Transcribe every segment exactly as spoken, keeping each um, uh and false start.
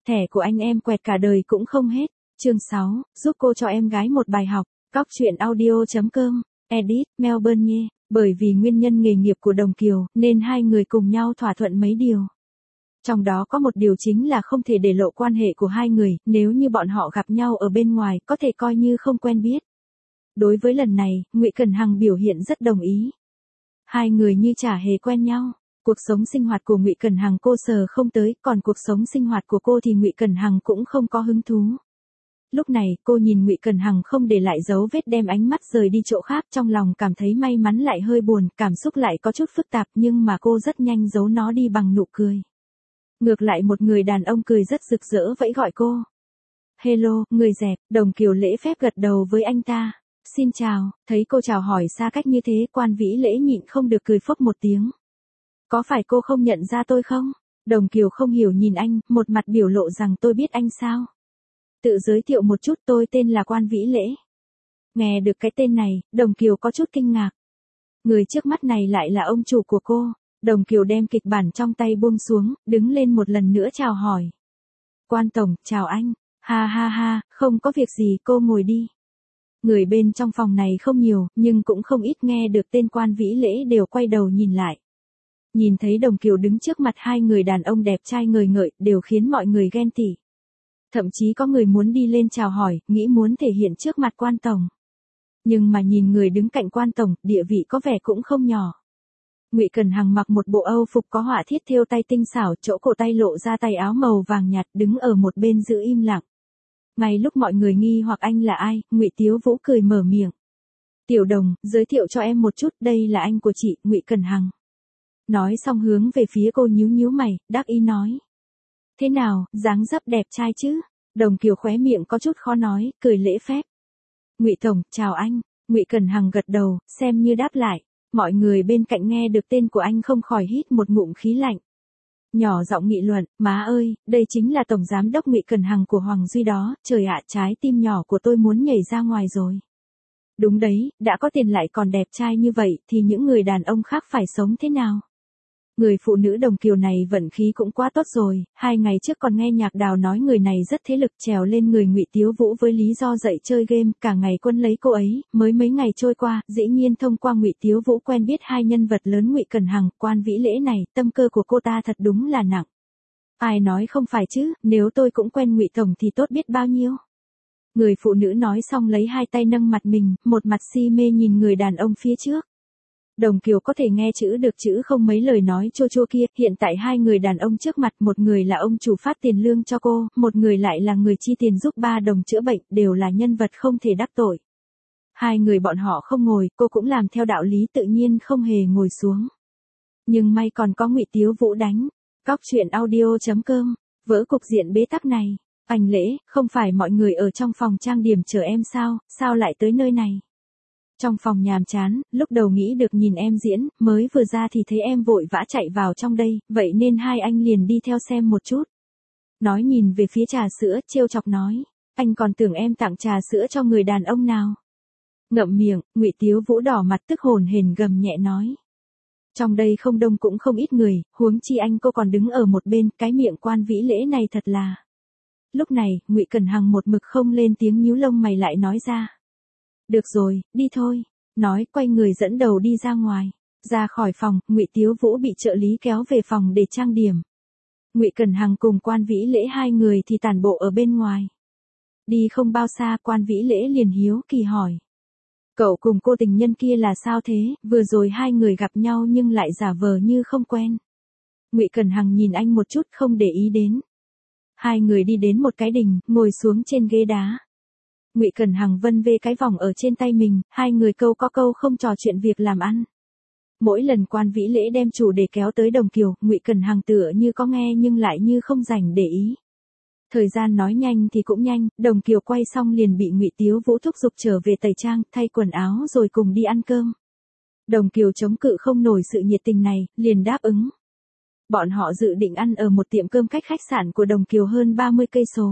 thẻ của anh em quẹt cả đời cũng không hết. Chương sáu, giúp cô cho em gái một bài học. Cóc truyện audio chấm com, edit, Melbourne nhé. Bởi vì nguyên nhân nghề nghiệp của Đồng Kiều, nên hai người cùng nhau thỏa thuận mấy điều. Trong đó có một điều chính là không thể để lộ quan hệ của hai người, nếu như bọn họ gặp nhau ở bên ngoài, có thể coi như không quen biết. Đối với lần này, Ngụy Cẩn Hằng biểu hiện rất đồng ý. Hai người như chả hề quen nhau. Cuộc sống sinh hoạt của Ngụy Cẩn Hằng cô sờ không tới, còn cuộc sống sinh hoạt của cô thì Ngụy Cẩn Hằng cũng không có hứng thú. Lúc này, cô nhìn Ngụy Cẩn Hằng không để lại dấu vết đem ánh mắt rời đi chỗ khác, trong lòng cảm thấy may mắn lại hơi buồn, cảm xúc lại có chút phức tạp, nhưng mà cô rất nhanh giấu nó đi bằng nụ cười. Ngược lại một người đàn ông cười rất rực rỡ vẫy gọi cô. Hello, người dẹp. Đồng Kiều lễ phép gật đầu với anh ta. Xin chào. Thấy cô chào hỏi xa cách như thế, Quan Vĩ Lễ nhịn không được cười phốc một tiếng. Có phải cô không nhận ra tôi không? Đồng Kiều không hiểu nhìn anh, một mặt biểu lộ rằng tôi biết anh sao. Tự giới thiệu một chút, tôi tên là Quan Vĩ Lễ. Nghe được cái tên này, Đồng Kiều có chút kinh ngạc. Người trước mắt này lại là ông chủ của cô. Đồng Kiều đem kịch bản trong tay buông xuống, đứng lên một lần nữa chào hỏi. Quan tổng, chào anh. Ha ha ha, không có việc gì, cô ngồi đi. Người bên trong phòng này không nhiều, nhưng cũng không ít, nghe được tên Quan Vĩ Lễ đều quay đầu nhìn lại. Nhìn thấy Đồng Kiều đứng trước mặt hai người đàn ông đẹp trai ngời ngợi, đều khiến mọi người ghen tị. Thậm chí có người muốn đi lên chào hỏi, nghĩ muốn thể hiện trước mặt Quan tổng. Nhưng mà nhìn người đứng cạnh Quan tổng, địa vị có vẻ cũng không nhỏ. Ngụy Cẩn Hằng mặc một bộ Âu phục có họa tiết thêu tay tinh xảo, chỗ cổ tay lộ ra tay áo màu vàng nhạt, đứng ở một bên giữ im lặng. Ngay lúc mọi người nghi hoặc anh là ai, Ngụy Tiếu Vũ cười mở miệng. Tiểu Đồng, giới thiệu cho em một chút, đây là anh của chị, Ngụy Cẩn Hằng. Nói xong hướng về phía cô nhíu nhíu mày, đắc ý nói. Thế nào, dáng dấp đẹp trai chứ? Đồng Kiều khóe miệng có chút khó nói, cười lễ phép. Ngụy tổng, chào anh. Ngụy Cẩn Hằng gật đầu, xem như đáp lại. Mọi người bên cạnh nghe được tên của anh không khỏi hít một ngụm khí lạnh. Nhỏ giọng nghị luận, má ơi, đây chính là tổng giám đốc Ngụy Cẩn Hằng của Hoàng Duy đó, trời ạ, trái tim nhỏ của tôi muốn nhảy ra ngoài rồi. Đúng đấy, đã có tiền lại còn đẹp trai như vậy, thì những người đàn ông khác phải sống thế nào? Người phụ nữ Đồng Kiều này vận khí cũng quá tốt rồi, hai ngày trước còn nghe Nhạc Đào nói người này rất thế lực, trèo lên người Ngụy Tiếu Vũ với lý do dạy chơi game, cả ngày quân lấy cô ấy, mới mấy ngày trôi qua, dĩ nhiên thông qua Ngụy Tiếu Vũ quen biết hai nhân vật lớn Ngụy Cẩn Hằng, Quan Vĩ Lễ này, tâm cơ của cô ta thật đúng là nặng. Ai nói không phải chứ, nếu tôi cũng quen Ngụy tổng thì tốt biết bao nhiêu. Người phụ nữ nói xong lấy hai tay nâng mặt mình, một mặt si mê nhìn người đàn ông phía trước. Đồng Kiều có thể nghe chữ được chữ không mấy lời nói chua chua kia, hiện tại hai người đàn ông trước mặt, một người là ông chủ phát tiền lương cho cô, một người lại là người chi tiền giúp ba Đồng chữa bệnh, đều là nhân vật không thể đắc tội. Hai người bọn họ không ngồi, cô cũng làm theo đạo lý tự nhiên không hề ngồi xuống. Nhưng may còn có Ngụy Tiếu Vũ đánh. Cóc truyện audio chấm com, vỡ cục diện bế tắc này. Anh Lễ, không phải mọi người ở trong phòng trang điểm chờ em sao, sao lại tới nơi này? Trong phòng nhàm chán, lúc đầu nghĩ được nhìn em diễn, mới vừa ra thì thấy em vội vã chạy vào trong đây, vậy nên hai anh liền đi theo xem một chút. Nói nhìn về phía trà sữa, trêu chọc nói, anh còn tưởng em tặng trà sữa cho người đàn ông nào. Ngậm miệng, Ngụy Tiếu Vũ đỏ mặt tức hồn hển gầm nhẹ nói. Trong đây không đông cũng không ít người, huống chi anh cô còn đứng ở một bên, cái miệng Quan Vĩ Lễ này thật là. Lúc này, Ngụy Cẩn Hằng một mực không lên tiếng, nhíu lông mày lại nói ra. Được rồi, đi thôi. Nói quay người dẫn đầu đi ra ngoài. Ra khỏi phòng, Ngụy Tiếu Vũ bị trợ lý kéo về phòng để trang điểm. Ngụy Cẩn Hằng cùng Quan Vĩ Lễ hai người thì tản bộ ở bên ngoài. Đi không bao xa, Quan Vĩ Lễ liền hiếu kỳ hỏi. Cậu cùng cô tình nhân kia là sao thế, vừa rồi hai người gặp nhau nhưng lại giả vờ như không quen. Ngụy Cẩn Hằng nhìn anh một chút không để ý đến. Hai người đi đến một cái đình, ngồi xuống trên ghế đá. Ngụy Cẩn Hằng vân vê cái vòng ở trên tay mình, hai người câu có câu không trò chuyện việc làm ăn. Mỗi lần Quan Vĩ Lễ đem chủ đề kéo tới Đồng Kiều, Ngụy Cẩn Hằng tựa như có nghe nhưng lại như không rảnh để ý. Thời gian nói nhanh thì cũng nhanh, Đồng Kiều quay xong liền bị Ngụy Tiếu Vũ thúc giục trở về tẩy trang, thay quần áo rồi cùng đi ăn cơm. Đồng Kiều chống cự không nổi sự nhiệt tình này, liền đáp ứng. Bọn họ dự định ăn ở một tiệm cơm cách khách sạn của Đồng Kiều hơn ba mươi cây số.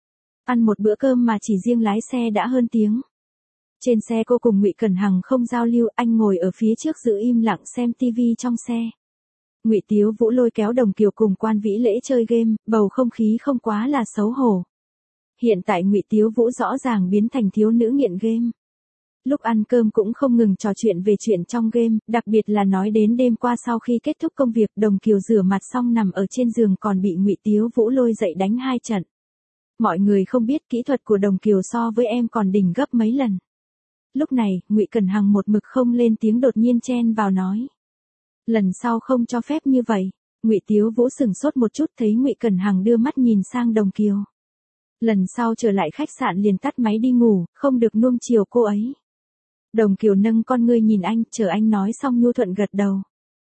Ăn một bữa cơm mà chỉ riêng lái xe đã hơn tiếng. Trên xe cô cùng Ngụy Cẩn Hằng không giao lưu, anh ngồi ở phía trước giữ im lặng xem tivi trong xe. Ngụy Tiếu Vũ lôi kéo Đồng Kiều cùng Quan Vĩ Lễ chơi game, bầu không khí không quá là xấu hổ. Hiện tại Ngụy Tiếu Vũ rõ ràng biến thành thiếu nữ nghiện game. Lúc ăn cơm cũng không ngừng trò chuyện về chuyện trong game, đặc biệt là nói đến đêm qua sau khi kết thúc công việc, Đồng Kiều rửa mặt xong nằm ở trên giường còn bị Ngụy Tiếu Vũ lôi dậy đánh hai trận. Mọi người không biết kỹ thuật của Đồng Kiều so với em còn đỉnh gấp mấy lần. Lúc này, Ngụy Cẩn Hằng một mực không lên tiếng đột nhiên chen vào nói. Lần sau không cho phép như vậy. Ngụy Tiếu Vũ sửng sốt một chút thấy Ngụy Cẩn Hằng đưa mắt nhìn sang Đồng Kiều. Lần sau trở lại khách sạn liền tắt máy đi ngủ, không được nuông chiều cô ấy. Đồng Kiều nâng con ngươi nhìn anh, chờ anh nói xong nhu thuận gật đầu.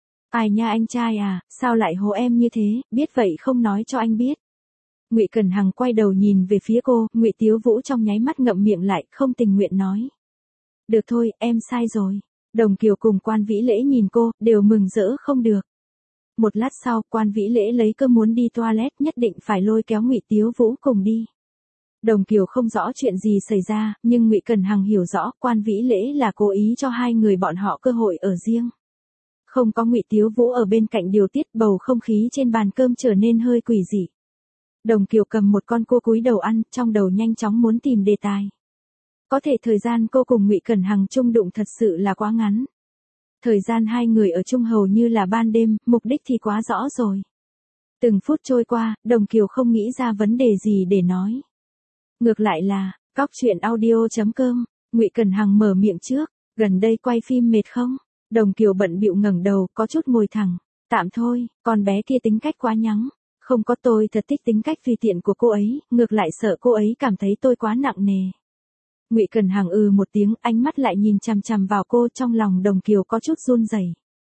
Ai nha anh trai à, sao lại hố em như thế, biết vậy không nói cho anh biết. Ngụy Cẩn Hằng quay đầu nhìn về phía cô, Ngụy Tiếu Vũ trong nháy mắt ngậm miệng lại, không tình nguyện nói. Được thôi, em sai rồi. Đồng Kiều cùng Quan Vĩ Lễ nhìn cô, đều mừng rỡ không được. Một lát sau, Quan Vĩ Lễ lấy cơ muốn đi toilet, nhất định phải lôi kéo Ngụy Tiếu Vũ cùng đi. Đồng Kiều không rõ chuyện gì xảy ra, nhưng Ngụy Cẩn Hằng hiểu rõ, Quan Vĩ Lễ là cố ý cho hai người bọn họ cơ hội ở riêng. Không có Ngụy Tiếu Vũ ở bên cạnh điều tiết, bầu không khí trên bàn cơm trở nên hơi quỷ dị. Đồng Kiều cầm một con cua cúi đầu ăn, trong đầu nhanh chóng muốn tìm đề tài. Có thể thời gian cô cùng Ngụy Cẩn Hằng chung đụng thật sự là quá ngắn. Thời gian hai người ở chung hầu như là ban đêm, mục đích thì quá rõ rồi. Từng phút trôi qua, Đồng Kiều không nghĩ ra vấn đề gì để nói. Ngược lại là, cóc truyện audio chấm com, Ngụy Cẩn Hằng mở miệng trước, gần đây quay phim mệt không? Đồng Kiều bận bịu ngẩng đầu, có chút ngồi thẳng, tạm thôi, con bé kia tính cách quá nhắng. Không có, tôi thật thích tính cách tùy tiện của cô ấy, ngược lại sợ cô ấy cảm thấy tôi quá nặng nề. Ngụy Cẩn Hằng ừ một tiếng, ánh mắt lại nhìn chằm chằm vào cô, trong lòng Đồng Kiều có chút run rẩy.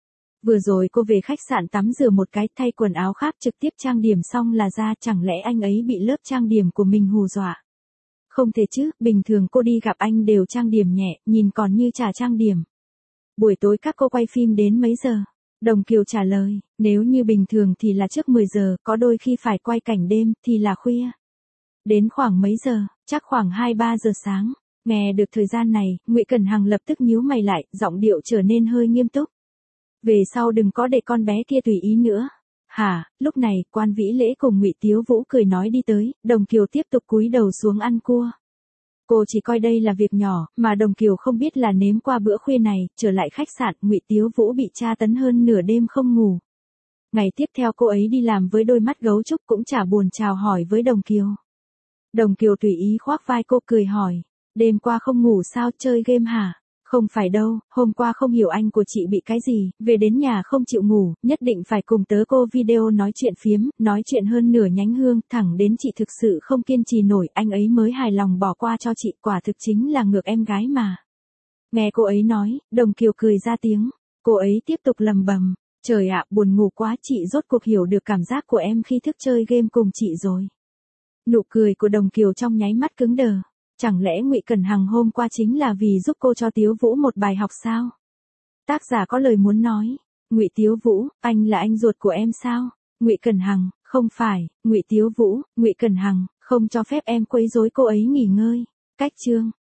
Vừa rồi cô về khách sạn tắm rửa một cái, thay quần áo khác trực tiếp trang điểm xong là ra, chẳng lẽ anh ấy bị lớp trang điểm của mình hù dọa? Không thể chứ, bình thường cô đi gặp anh đều trang điểm nhẹ, nhìn còn như chả trang điểm. Buổi tối các cô quay phim đến mấy giờ? Đồng Kiều trả lời, nếu như bình thường thì là trước mười giờ, có đôi khi phải quay cảnh đêm, thì là khuya. Đến khoảng mấy giờ, chắc khoảng hai ba giờ sáng. Nghe được thời gian này, Ngụy Cẩn Hằng lập tức nhíu mày lại, giọng điệu trở nên hơi nghiêm túc. Về sau đừng có để con bé kia tùy ý nữa. Hả? Lúc này, Quan Vĩ Lễ cùng Ngụy Tiếu Vũ cười nói đi tới, Đồng Kiều tiếp tục cúi đầu xuống ăn cua. Cô chỉ coi đây là việc nhỏ, mà Đồng Kiều không biết là nếm qua bữa khuya này, trở lại khách sạn, Ngụy Tiếu Vũ bị tra tấn hơn nửa đêm không ngủ. Ngày tiếp theo cô ấy đi làm với đôi mắt gấu trúc cũng chả buồn chào hỏi với Đồng Kiều. Đồng Kiều tùy ý khoác vai cô cười hỏi, đêm qua không ngủ sao, chơi game hả? Không phải đâu, hôm qua không hiểu anh của chị bị cái gì, về đến nhà không chịu ngủ, nhất định phải cùng tớ cô video nói chuyện phiếm, nói chuyện hơn nửa nhánh hương, thẳng đến chị thực sự không kiên trì nổi, anh ấy mới hài lòng bỏ qua cho chị, quả thực chính là ngược em gái mà. Nghe cô ấy nói, Đồng Kiều cười ra tiếng, cô ấy tiếp tục lầm bầm, trời ạ, buồn ngủ quá, chị rốt cuộc hiểu được cảm giác của em khi thức chơi game cùng chị rồi. Nụ cười của Đồng Kiều trong nháy mắt cứng đờ. Chẳng lẽ Ngụy Cẩn Hằng hôm qua chính là vì giúp cô cho Tiếu Vũ một bài học sao? Tác giả có lời muốn nói. Ngụy Tiếu Vũ, anh là anh ruột của em sao? Ngụy Cẩn Hằng, không phải. Ngụy Tiếu Vũ, Ngụy Cẩn Hằng, không cho phép em quấy rối cô ấy nghỉ ngơi. Cách chương.